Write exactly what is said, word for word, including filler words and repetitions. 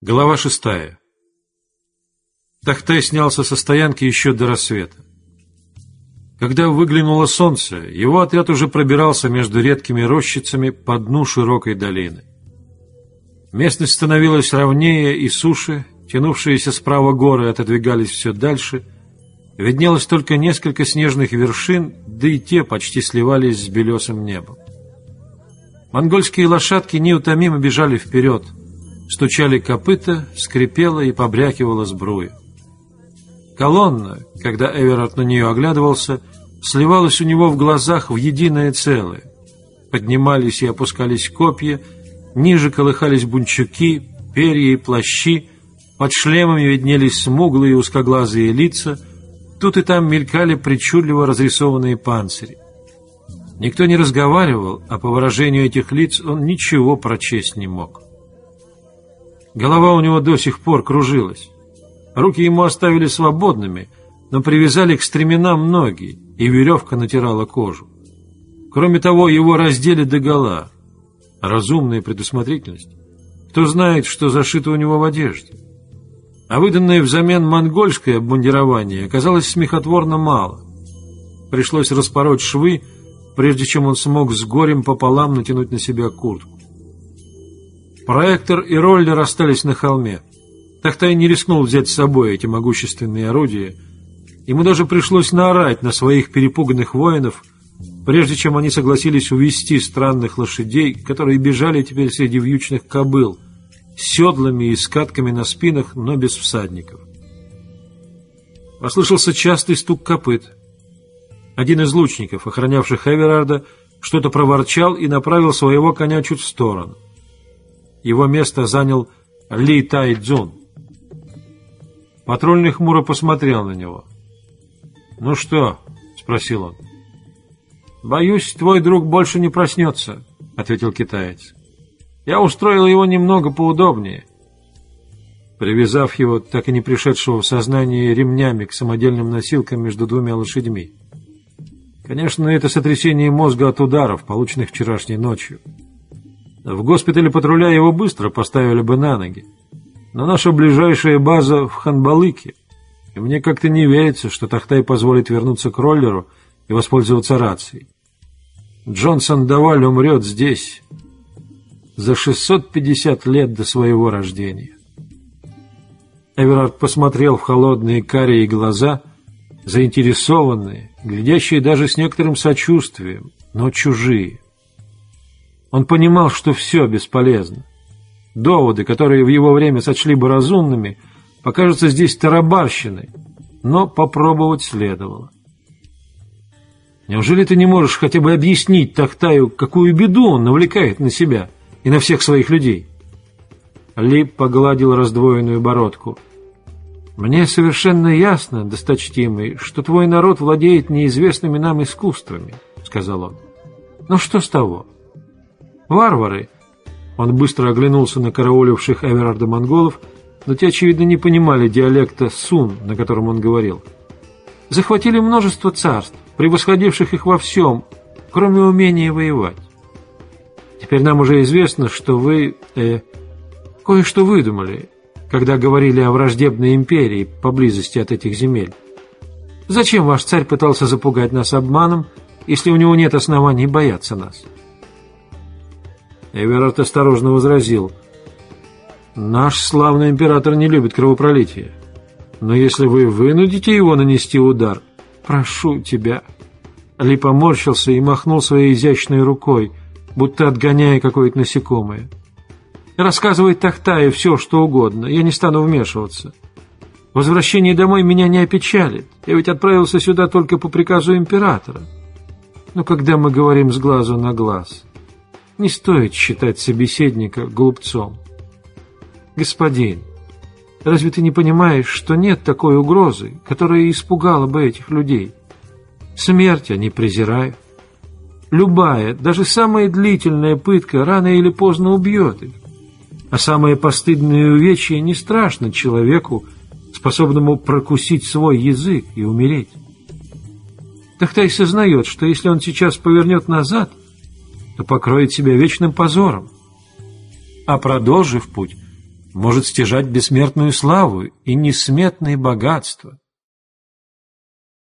Глава шестая. Тахтай снялся со стоянки еще до рассвета. Когда выглянуло солнце, его отряд уже пробирался между редкими рощицами по дну широкой долины. Местность становилась ровнее и суше, тянувшиеся справа горы отодвигались все дальше, виднелось только несколько снежных вершин, да и те почти сливались с белесым небом. Монгольские лошадки неутомимо бежали вперед, стучали копыта, скрипела и побрякивала сбруя. Колонна, когда Эверард на нее оглядывался, сливалась у него в глазах в единое целое. Поднимались и опускались копья, ниже колыхались бунчуки, перья и плащи, под шлемами виднелись смуглые узкоглазые лица, тут и там мелькали причудливо разрисованные панцири. Никто не разговаривал, а по выражению этих лиц он ничего прочесть не мог. Голова у него до сих пор кружилась. Руки ему оставили свободными, но привязали к стременам ноги, и веревка натирала кожу. Кроме того, его раздели догола. Разумная предусмотрительность. Кто знает, что зашито у него в одежде. А выданное взамен монгольское обмундирование оказалось смехотворно мало. Пришлось распороть швы, прежде чем он смог с горем пополам натянуть на себя куртку. Проектор и роллер остались на холме. Тахтай не рискнул взять с собой эти могущественные орудия. Ему даже пришлось наорать на своих перепуганных воинов, прежде чем они согласились увести странных лошадей, которые бежали теперь среди вьючных кобыл, с седлами и скатками на спинах, но без всадников. Послышался частый стук копыт. Один из лучников, охранявших Эверарда, что-то проворчал и направил своего коня чуть в сторону. Его место занял Ли Тай-Дзун. Патрульный хмуро посмотрел на него. «Ну что?» — спросил он. «Боюсь, твой друг больше не проснется», — ответил китаец. «Я устроил его немного поудобнее». Привязав его, так и не пришедшего в сознание, ремнями к самодельным носилкам между двумя лошадьми. Конечно, это сотрясение мозга от ударов, полученных вчерашней ночью. В госпитале патруля его быстро поставили бы на ноги. Но наша ближайшая база в Ханбалыке, и мне как-то не верится, что Тахтай позволит вернуться к роллеру и воспользоваться рацией. Джонсон Даваль умрет здесь за шестьсот пятьдесят лет до своего рождения. Эверард посмотрел в холодные карие глаза, заинтересованные, глядящие даже с некоторым сочувствием, но чужие. Он понимал, что все бесполезно. Доводы, которые в его время сочли бы разумными, покажутся здесь тарабарщиной, но попробовать следовало. Неужели ты не можешь хотя бы объяснить Тахтаю, какую беду он навлекает на себя и на всех своих людей? Ли погладил раздвоенную бородку. «Мне совершенно ясно, досточтимый, что твой народ владеет неизвестными нам искусствами», — сказал он. «Но что с того? Варвары!» Он быстро оглянулся на карауливших Эверарда монголов, но те, очевидно, не понимали диалекта сун, на котором он говорил. «Захватили множество царств, превосходивших их во всем, кроме умения воевать. Теперь нам уже известно, что вы э, кое-что выдумали, когда говорили о враждебной империи поблизости от этих земель. Зачем ваш царь пытался запугать нас обманом, если у него нет оснований бояться нас?» Эверард осторожно возразил: «Наш славный император не любит кровопролития. Но если вы вынудите его нанести удар, прошу тебя». Ли поморщился и махнул своей изящной рукой, будто отгоняя какое-то насекомое. «Рассказывай Тахтаю все, что угодно, я не стану вмешиваться. Возвращение домой меня не опечалит, я ведь отправился сюда только по приказу императора. Но когда мы говорим с глазу на глаз, не стоит считать собеседника глупцом. Господин, разве ты не понимаешь, что нет такой угрозы, которая испугала бы этих людей? Смерть они презирают. Любая, даже самая длительная пытка рано или поздно убьет их. А самое постыдное увечье не страшно человеку, способному прокусить свой язык и умереть. Тахтай сознает, что если он сейчас повернет назад, то покроет себя вечным позором. А продолжив путь, может стяжать бессмертную славу и несметные богатства.